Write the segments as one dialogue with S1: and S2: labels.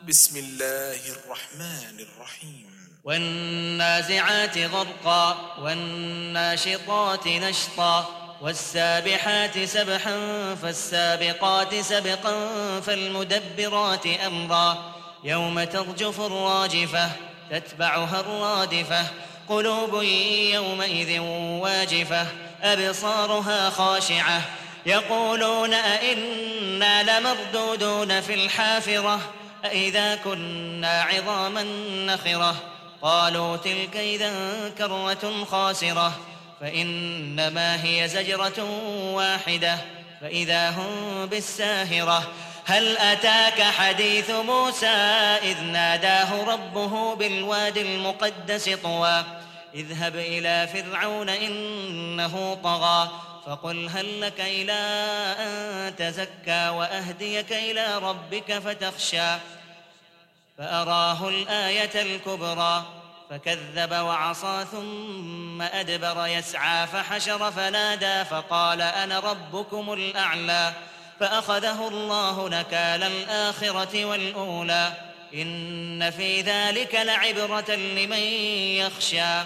S1: بسم الله الرحمن الرحيم
S2: والنازعات غرقا والناشطات نشطا والسابحات سبحا فالسابقات سبقا فالمدبرات أمرا يوم ترجف الراجفة تتبعها الرادفة قلوب يومئذ واجفة أبصارها خاشعة يقولون أئنا لمردودون في الحافرة أئذا كنا عظاما نخرة قالوا تلك إذا كرة خاسرة فإنما هي زجرة واحدة فإذا هم بالساهرة هل أتاك حديث موسى إذ ناداه ربه بالوادي المقدس طوى اذهب إلى فرعون إنه طغى فقل هل لك إلى أن تزكى وأهديك إلى ربك فتخشى فأراه الآية الكبرى فكذب وعصى ثم أدبر يسعى فحشر فنادى فقال أنا ربكم الأعلى فأخذه الله نكال الآخرة والأولى إن في ذلك لعبرة لمن يخشى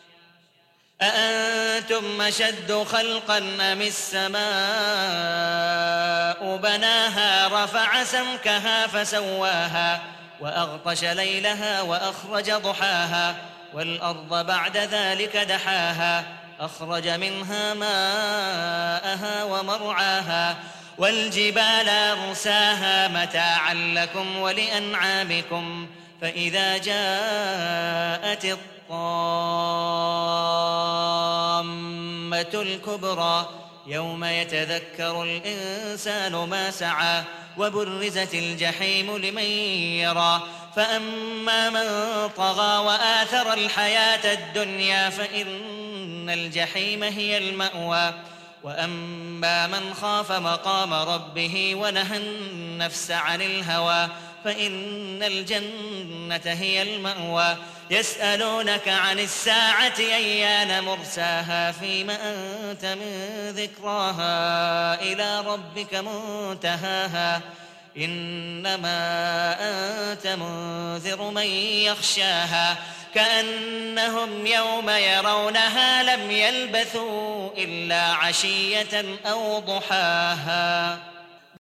S2: أأنتم أشد خلقا أم السماء بناها رفع سمكها فسواها وأغطش ليلها وأخرج ضحاها والأرض بعد ذلك دحاها أخرج منها ماءها ومرعاها والجبال أرساها متاعا لكم ولأنعامكم فإذا جاءت الطامة الكبرى يوم يتذكر الإنسان ما سعى وبرزت الجحيم لمن يرى فأما من طغى وآثر الحياة الدنيا فإن الجحيم هي المأوى وأما من خاف مقام ربه ونهى النفس عن الهوى فإن الجنة هي المأوى يسألونك عن الساعة أيان مرساها فيم أنت من ذكراها إلى ربك منتهاها إنما أنت منذر من يخشاها كأنهم يوم يرونها لم يلبثوا إلا عشية أو ضحاها.